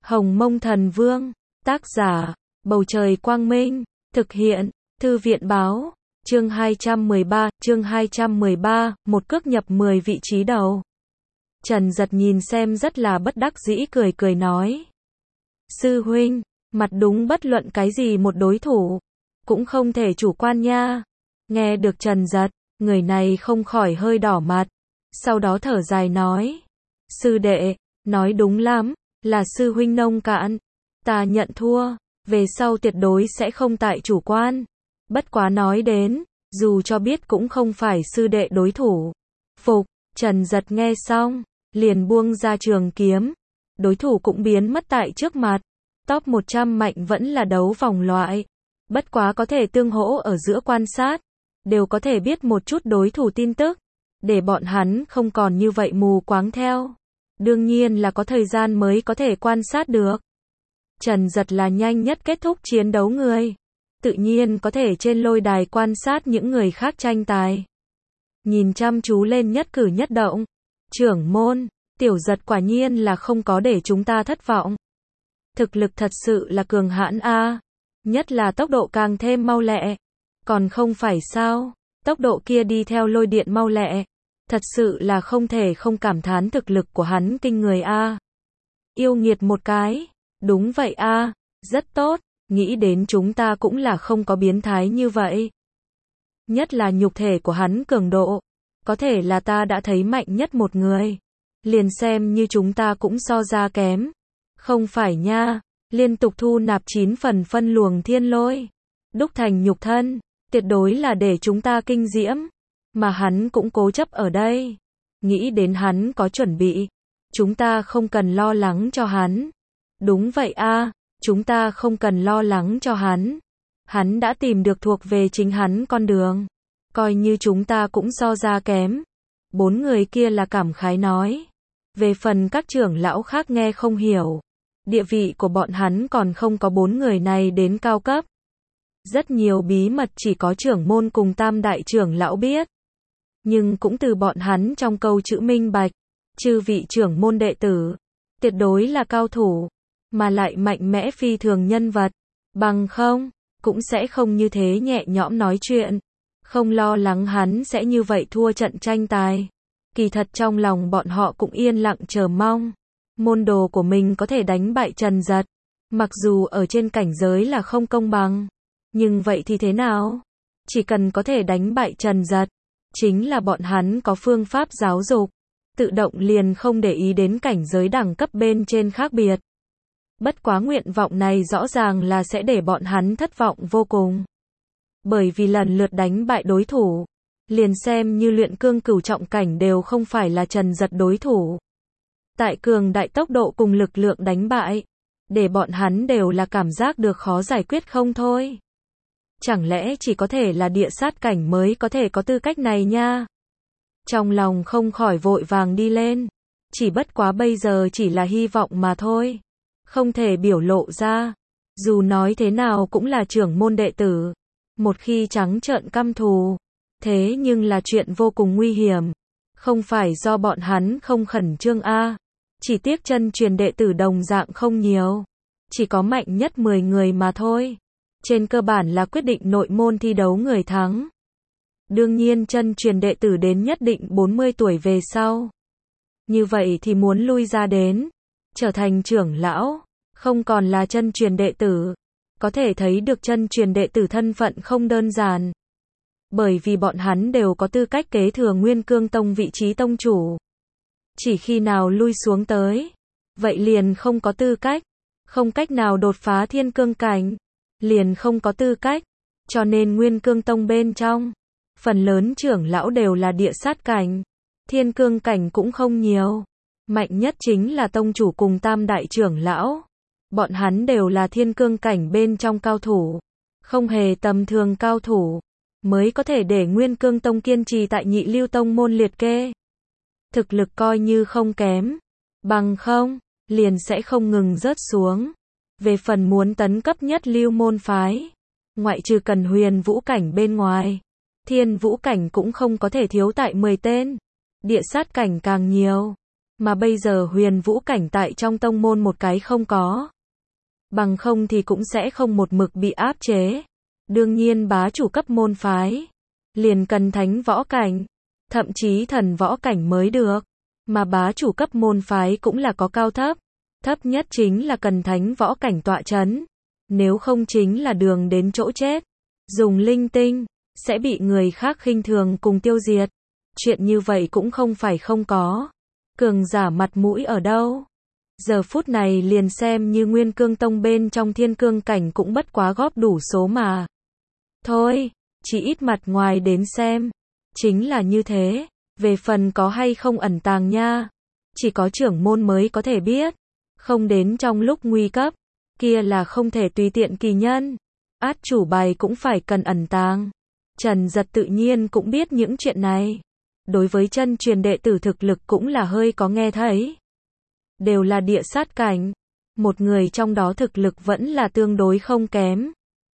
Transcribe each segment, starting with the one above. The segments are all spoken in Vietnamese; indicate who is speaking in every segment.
Speaker 1: Hồng Mông Thần Vương, tác giả, Bầu Trời Quang Minh, thực hiện, Thư viện Báo, chương 213, một cước nhập 10 vị trí đầu. Trần Giật nhìn xem rất là bất đắc dĩ cười cười nói. Sư huynh, mặt đúng bất luận cái gì một đối thủ, cũng không thể chủ quan nha. Nghe được Trần Giật, người này không khỏi hơi đỏ mặt, sau đó thở dài nói. Sư đệ, nói đúng lắm, là sư huynh nông cạn, ta nhận thua, về sau tuyệt đối sẽ không tại chủ quan. Bất quá nói đến, dù cho biết cũng không phải sư đệ đối thủ. Phục, Trần Giật nghe xong, liền buông ra trường kiếm, đối thủ cũng biến mất tại trước mặt. Top 100 mạnh vẫn là đấu vòng loại, bất quá có thể tương hỗ ở giữa quan sát, đều có thể biết một chút đối thủ tin tức, để bọn hắn không còn như vậy mù quáng theo. Đương nhiên là có thời gian mới có thể quan sát được. Trần Giật là nhanh nhất kết thúc chiến đấu người, tự nhiên có thể trên lôi đài quan sát những người khác tranh tài. Nhìn chăm chú lên nhất cử nhất động. Trưởng môn, Tiểu Giật quả nhiên là không có để chúng ta thất vọng. Thực lực thật sự là cường hãn a, nhất là tốc độ càng thêm mau lẹ. Còn không phải sao, tốc độ kia đi theo lôi điện mau lẹ, thật sự là không thể không cảm thán thực lực của hắn kinh người a. Yêu nghiệt một cái, đúng vậy a, rất tốt, nghĩ đến chúng ta cũng là không có biến thái như vậy. Nhất là nhục thể của hắn cường độ, có thể là ta đã thấy mạnh nhất một người, liền xem như chúng ta cũng so ra kém. Không phải nha, liên tục thu nạp 9 phần phân luồng thiên lôi, đúc thành nhục thân, tuyệt đối là để chúng ta kinh diễm, mà hắn cũng cố chấp ở đây. Nghĩ đến hắn có chuẩn bị, chúng ta không cần lo lắng cho hắn. Đúng vậy a, chúng ta không cần lo lắng cho hắn. Hắn đã tìm được thuộc về chính hắn con đường, coi như chúng ta cũng so ra kém. 4 người kia là cảm khái nói. Về phần các trưởng lão khác nghe không hiểu, địa vị của bọn hắn còn không có 4 người này đến cao cấp. Rất nhiều bí mật chỉ có trưởng môn cùng tam đại trưởng lão biết. Nhưng cũng từ bọn hắn trong câu chữ minh bạch, chư vị trưởng môn đệ tử, tuyệt đối là cao thủ, mà lại mạnh mẽ phi thường nhân vật. Bằng không, cũng sẽ không như thế nhẹ nhõm nói chuyện, không lo lắng hắn sẽ như vậy thua trận tranh tài. Kỳ thật trong lòng bọn họ cũng yên lặng chờ mong môn đồ của mình có thể đánh bại Trần Giật. Mặc dù ở trên cảnh giới là không công bằng, nhưng vậy thì thế nào? Chỉ cần có thể đánh bại Trần Giật, chính là bọn hắn có phương pháp giáo dục, tự động liền không để ý đến cảnh giới đẳng cấp bên trên khác biệt. Bất quá nguyện vọng này rõ ràng là sẽ để bọn hắn thất vọng vô cùng. Bởi vì lần lượt đánh bại đối thủ, liền xem như luyện cương cửu trọng cảnh đều không phải là Trần Giật đối thủ. Tại cường đại tốc độ cùng lực lượng đánh bại, để bọn hắn đều là cảm giác được khó giải quyết không thôi. Chẳng lẽ chỉ có thể là địa sát cảnh mới có thể có tư cách này nha? Trong lòng không khỏi vội vàng đi lên. Chỉ bất quá bây giờ chỉ là hy vọng mà thôi, không thể biểu lộ ra. Dù nói thế nào cũng là trưởng môn đệ tử, một khi trắng trợn căm thù, thế nhưng là chuyện vô cùng nguy hiểm. Không phải do bọn hắn không khẩn trương a, chỉ tiếc chân truyền đệ tử đồng dạng không nhiều, chỉ có mạnh nhất 10 người mà thôi. Trên cơ bản là quyết định nội môn thi đấu người thắng. Đương nhiên chân truyền đệ tử đến nhất định 40 tuổi về sau, như vậy thì muốn lui ra đến trở thành trưởng lão, không còn là chân truyền đệ tử. Có thể thấy được chân truyền đệ tử thân phận không đơn giản, bởi vì bọn hắn đều có tư cách kế thừa Nguyên Cương Tông vị trí tông chủ. Chỉ khi nào lui xuống tới, vậy liền không có tư cách, không cách nào đột phá thiên cương cảnh, liền không có tư cách. Cho nên Nguyên Cương Tông bên trong, phần lớn trưởng lão đều là địa sát cảnh, thiên cương cảnh cũng không nhiều. Mạnh nhất chính là tông chủ cùng tam đại trưởng lão, bọn hắn đều là thiên cương cảnh bên trong cao thủ, không hề tầm thường cao thủ, mới có thể để Nguyên Cương Tông kiên trì tại Nhị Lưu Tông môn liệt kê. Thực lực coi như không kém, bằng không, liền sẽ không ngừng rớt xuống. Về phần muốn tấn cấp nhất lưu môn phái, ngoại trừ cần huyền vũ cảnh bên ngoài, thiên vũ cảnh cũng không có thể thiếu tại 10 tên, địa sát cảnh càng nhiều. Mà bây giờ huyền vũ cảnh tại trong tông môn một cái không có. Bằng không thì cũng sẽ không một mực bị áp chế. Đương nhiên bá chủ cấp môn phái liền cần thánh võ cảnh, thậm chí thần võ cảnh mới được. Mà bá chủ cấp môn phái cũng là có cao thấp. Thấp nhất chính là cần thánh võ cảnh tọa chấn. Nếu không chính là đường đến chỗ chết. Dùng linh tinh, sẽ bị người khác khinh thường cùng tiêu diệt. Chuyện như vậy cũng không phải không có. Cường giả mặt mũi ở đâu? Giờ phút này liền xem như Nguyên Cương Tông bên trong thiên cương cảnh cũng bất quá góp đủ số mà. Thôi, chỉ ít mặt ngoài đến xem. Chính là như thế. Về phần có hay không ẩn tàng nha. Chỉ có trưởng môn mới có thể biết. Không đến trong lúc nguy cấp. Kia là không thể tùy tiện kỳ nhân. Át chủ bài cũng phải cần ẩn tàng. Trần Giật tự nhiên cũng biết những chuyện này. Đối với chân truyền đệ tử thực lực cũng là hơi có nghe thấy. Đều là địa sát cảnh. Một người trong đó thực lực vẫn là tương đối không kém.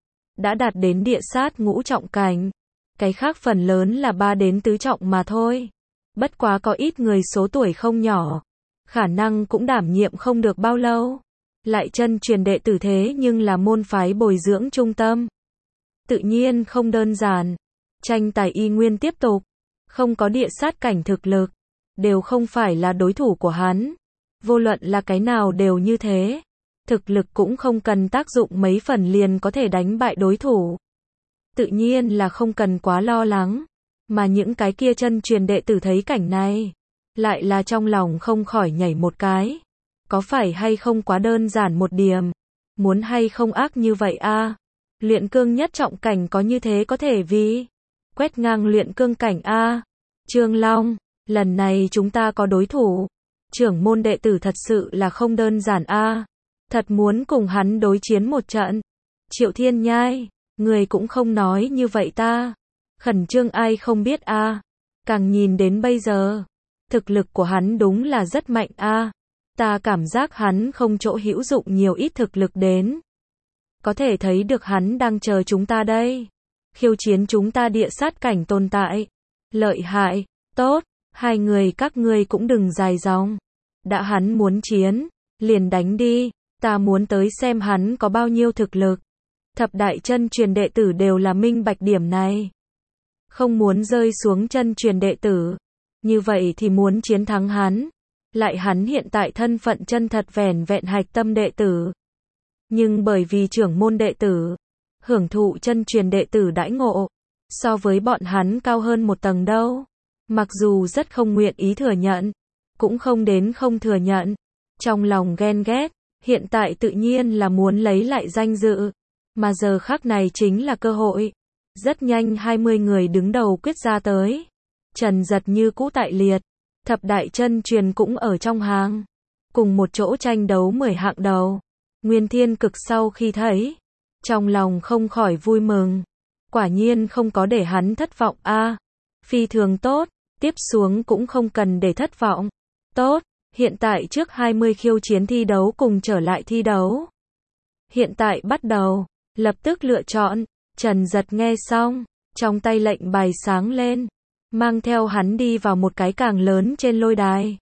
Speaker 1: Đã đạt đến địa sát ngũ trọng cảnh. Cái khác phần lớn là 3 đến tứ trọng mà thôi. Bất quá có ít người số tuổi không nhỏ. Khả năng cũng đảm nhiệm không được bao lâu. Lại chân truyền đệ tử thế nhưng là môn phái bồi dưỡng trung tâm. Tự nhiên không đơn giản. Tranh tài y nguyên tiếp tục. Không có địa sát cảnh thực lực. Đều không phải là đối thủ của hắn. Vô luận là cái nào đều như thế. Thực lực cũng không cần tác dụng mấy phần liền có thể đánh bại đối thủ. Tự nhiên là không cần quá lo lắng. Mà những cái kia chân truyền đệ tử thấy cảnh này. Lại là trong lòng không khỏi nhảy một cái. Có phải hay không quá đơn giản một điểm. Muốn hay không ác như vậy a? Luyện cương nhất trọng cảnh có như thế có thể vì quét ngang luyện cương cảnh a. Trương Long, lần này chúng ta có đối thủ. Trưởng môn đệ tử thật sự là không đơn giản a. Thật muốn cùng hắn đối chiến một trận. Triệu Thiên Nhai, người cũng không nói như vậy ta. Khẩn trương ai không biết a. Càng nhìn đến bây giờ, thực lực của hắn đúng là rất mạnh a. Ta cảm giác hắn không chỗ hữu dụng nhiều ít thực lực đến. Có thể thấy được hắn đang chờ chúng ta đây. Khiêu chiến chúng ta địa sát cảnh tồn tại. Lợi hại, tốt, hai người các ngươi cũng đừng dài dòng. Đã hắn muốn chiến, liền đánh đi, ta muốn tới xem hắn có bao nhiêu thực lực. Thập đại chân truyền đệ tử đều là minh bạch điểm này. Không muốn rơi xuống chân truyền đệ tử. Như vậy thì muốn chiến thắng hắn. Lại hắn hiện tại thân phận chân thật vẻn vẹn hạch tâm đệ tử. Nhưng bởi vì trưởng môn đệ tử, hưởng thụ chân truyền đệ tử đãi ngộ, so với bọn hắn cao hơn một tầng đâu. Mặc dù rất không nguyện ý thừa nhận, cũng không đến không thừa nhận. Trong lòng ghen ghét, hiện tại tự nhiên là muốn lấy lại danh dự. Mà giờ khắc này chính là cơ hội. Rất nhanh 20 người đứng đầu quyết ra tới. Trần Giật như cũ tại liệt. Thập đại chân truyền cũng ở trong hàng. Cùng một chỗ tranh đấu 10 hạng đầu. Nguyên Thiên Cực sau khi thấy, trong lòng không khỏi vui mừng. Quả nhiên không có để hắn thất vọng a. Phi thường tốt, tiếp xuống cũng không cần để thất vọng. Tốt, hiện tại trước 20 khiêu chiến thi đấu cùng trở lại thi đấu. Hiện tại bắt đầu, lập tức lựa chọn. Trần Giật nghe xong, trong tay lệnh bài sáng lên, mang theo hắn đi vào một cái càng lớn trên lôi đài.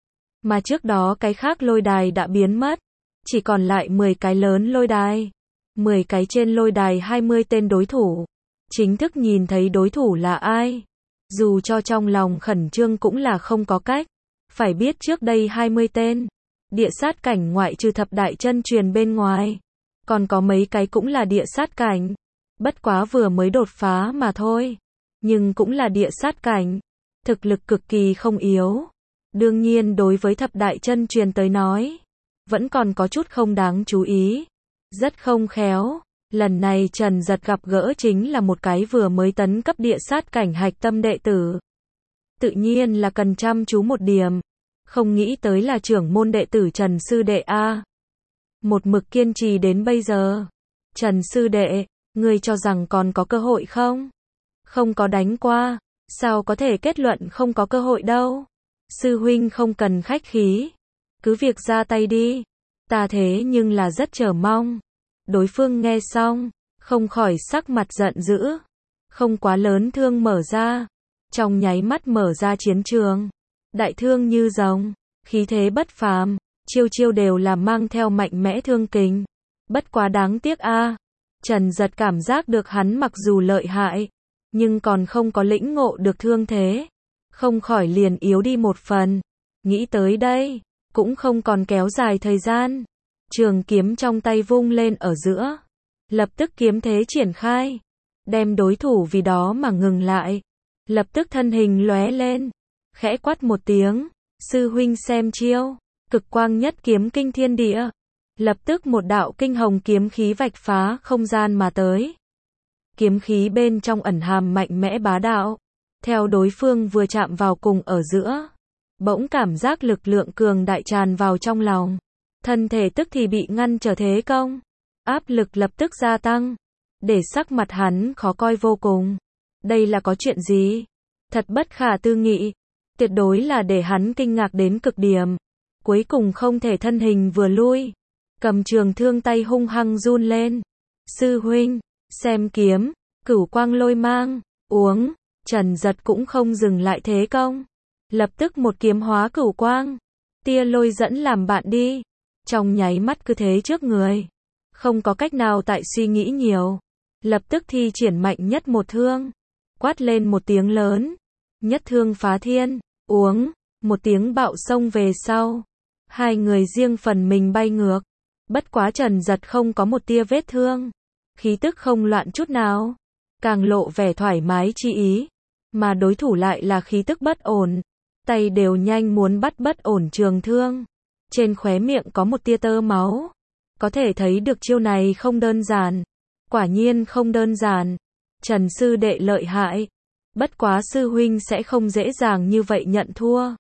Speaker 1: Mà trước đó cái khác lôi đài đã biến mất, chỉ còn lại 10 cái lớn lôi đài. 10 cái trên lôi đài 20 tên đối thủ. Chính thức nhìn thấy đối thủ là ai. Dù cho trong lòng khẩn trương cũng là không có cách. Phải biết trước đây 20 tên. Địa sát cảnh ngoại trừ thập đại chân truyền bên ngoài. Còn có mấy cái cũng là địa sát cảnh. Bất quá vừa mới đột phá mà thôi. Nhưng cũng là địa sát cảnh. Thực lực cực kỳ không yếu. Đương nhiên đối với thập đại chân truyền tới nói, vẫn còn có chút không đáng chú ý. Rất không khéo. Lần này Trần Giật gặp gỡ chính là một cái vừa mới tấn cấp địa sát cảnh hạch tâm đệ tử. Tự nhiên là cần chăm chú một điểm. Không nghĩ tới là trưởng môn đệ tử Trần Sư Đệ A. Một mực kiên trì đến bây giờ. Trần Sư Đệ, ngươi cho rằng còn có cơ hội không? Không có đánh qua, sao có thể kết luận không có cơ hội đâu? Sư huynh không cần khách khí. Cứ việc ra tay đi. Ta thế nhưng là rất chờ mong. Đối phương nghe xong, không khỏi sắc mặt giận dữ. Không quá lớn thương mở ra. Trong nháy mắt mở ra chiến trường. Đại thương như rồng. khí thế bất phàm, chiêu chiêu đều là mang theo mạnh mẽ thương kình. Bất quá đáng tiếc a, Trần Giật cảm giác được hắn mặc dù lợi hại, nhưng còn không có lĩnh ngộ được thương thế, không khỏi liền yếu đi một phần. Nghĩ tới đây, cũng không còn kéo dài thời gian, trường kiếm trong tay vung lên ở giữa, lập tức kiếm thế triển khai, đem đối thủ vì đó mà ngừng lại, lập tức thân hình lóe lên, khẽ quát một tiếng, sư huynh xem chiêu, cực quang nhất kiếm kinh thiên địa, lập tức một đạo kinh hồng kiếm khí vạch phá không gian mà tới. Kiếm khí bên trong ẩn hàm mạnh mẽ bá đạo, theo đối phương vừa chạm vào cùng ở giữa, bỗng cảm giác lực lượng cường đại tràn vào trong lòng, thân thể tức thì bị ngăn trở thế công, áp lực lập tức gia tăng, để sắc mặt hắn khó coi vô cùng. Đây là có chuyện gì? Thật bất khả tư nghị, tuyệt đối là để hắn kinh ngạc đến cực điểm. Cuối cùng không thể thân hình vừa lui, cầm trường thương tay hung hăng run lên. Sư huynh, xem kiếm, cửu quang lôi mang, uống, Trần Giật cũng không dừng lại thế công. Lập tức một kiếm hóa cửu quang, tia lôi dẫn làm bạn đi. Trong nháy mắt cứ thế trước người, không có cách nào tại suy nghĩ nhiều. Lập tức thi triển mạnh nhất một thương, quát lên một tiếng lớn, nhất thương phá thiên, uống, một tiếng bạo xông về sau. Hai người riêng phần mình bay ngược, bất quá Trần Giật không có một tia vết thương, khí tức không loạn chút nào, càng lộ vẻ thoải mái chi ý, mà đối thủ lại là khí tức bất ổn, tay đều nhanh muốn bắt bất ổn trường thương, trên khóe miệng có một tia tơ máu, có thể thấy được chiêu này không đơn giản, quả nhiên không đơn giản. Trần sư đệ lợi hại, bất quá sư huynh sẽ không dễ dàng như vậy nhận thua.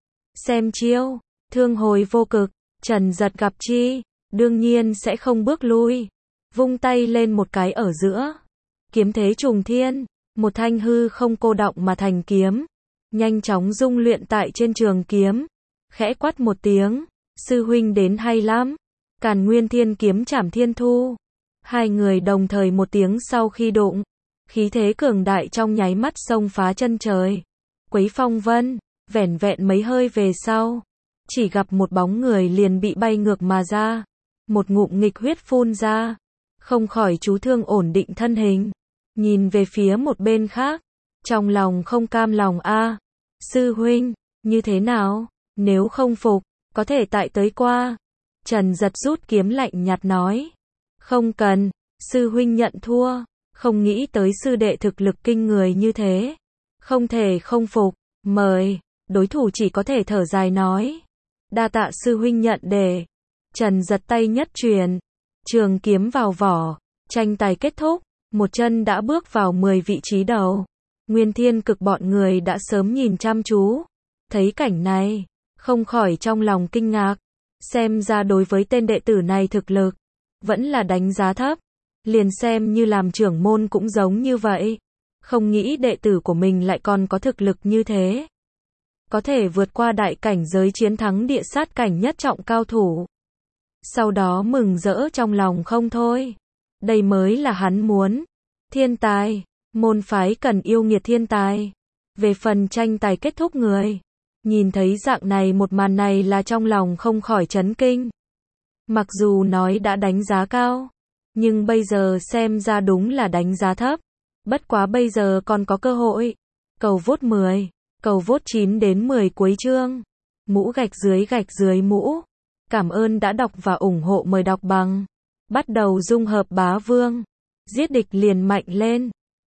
Speaker 1: Xem chiêu, thương hồi vô cực, Trần Giật gặp chi, đương nhiên sẽ không bước lui, vung tay lên một cái ở giữa, kiếm thế trùng thiên, một thanh hư không cô đọng mà thành kiếm, nhanh chóng dung luyện tại trên trường kiếm, khẽ quát một tiếng, sư huynh đến hay lắm, Càn Nguyên Thiên kiếm chảm thiên thu. Hai người đồng thời một tiếng sau khi đụng, khí thế cường đại trong nháy mắt xông phá chân trời, quấy phong vân, vẻn vẹn mấy hơi về sau, chỉ gặp một bóng người liền bị bay ngược mà ra, một ngụm nghịch huyết phun ra, không khỏi chú thương ổn định thân hình, nhìn về phía một bên khác, trong lòng không cam lòng a, sư huynh, như thế nào, nếu không phục, có thể tại tới qua. Trần Giật rút kiếm lạnh nhạt nói, không cần, sư huynh nhận thua, không nghĩ tới sư đệ thực lực kinh người như thế, không thể không phục, mời, đối thủ chỉ có thể thở dài nói, đa tạ sư huynh nhận đề. Trần Giật tay nhất truyền, trường kiếm vào vỏ, tranh tài kết thúc, một chân đã bước vào 10 vị trí đầu. Nguyên Thiên Cực bọn người đã sớm nhìn chăm chú, thấy cảnh này, không khỏi trong lòng kinh ngạc, xem ra đối với tên đệ tử này thực lực, vẫn là đánh giá thấp, liền xem như làm trưởng môn cũng giống như vậy, không nghĩ đệ tử của mình lại còn có thực lực như thế, có thể vượt qua đại cảnh giới chiến thắng địa sát cảnh nhất trọng cao thủ. Sau đó mừng rỡ trong lòng không thôi, đây mới là hắn muốn, thiên tài, môn phái cần yêu nghiệt thiên tài. Về phần tranh tài kết thúc người, nhìn thấy dạng này một màn này là trong lòng không khỏi chấn kinh. Mặc dù nói đã đánh giá cao, nhưng bây giờ xem ra đúng là đánh giá thấp. Bất quá bây giờ còn có cơ hội. Cầu vote 10, cầu vote 9 đến 10 cuối chương. Mũ gạch dưới mũ. Cảm ơn đã đọc và ủng hộ, mời đọc bằng. Bắt đầu dung hợp bá vương. Giết địch liền mạnh lên.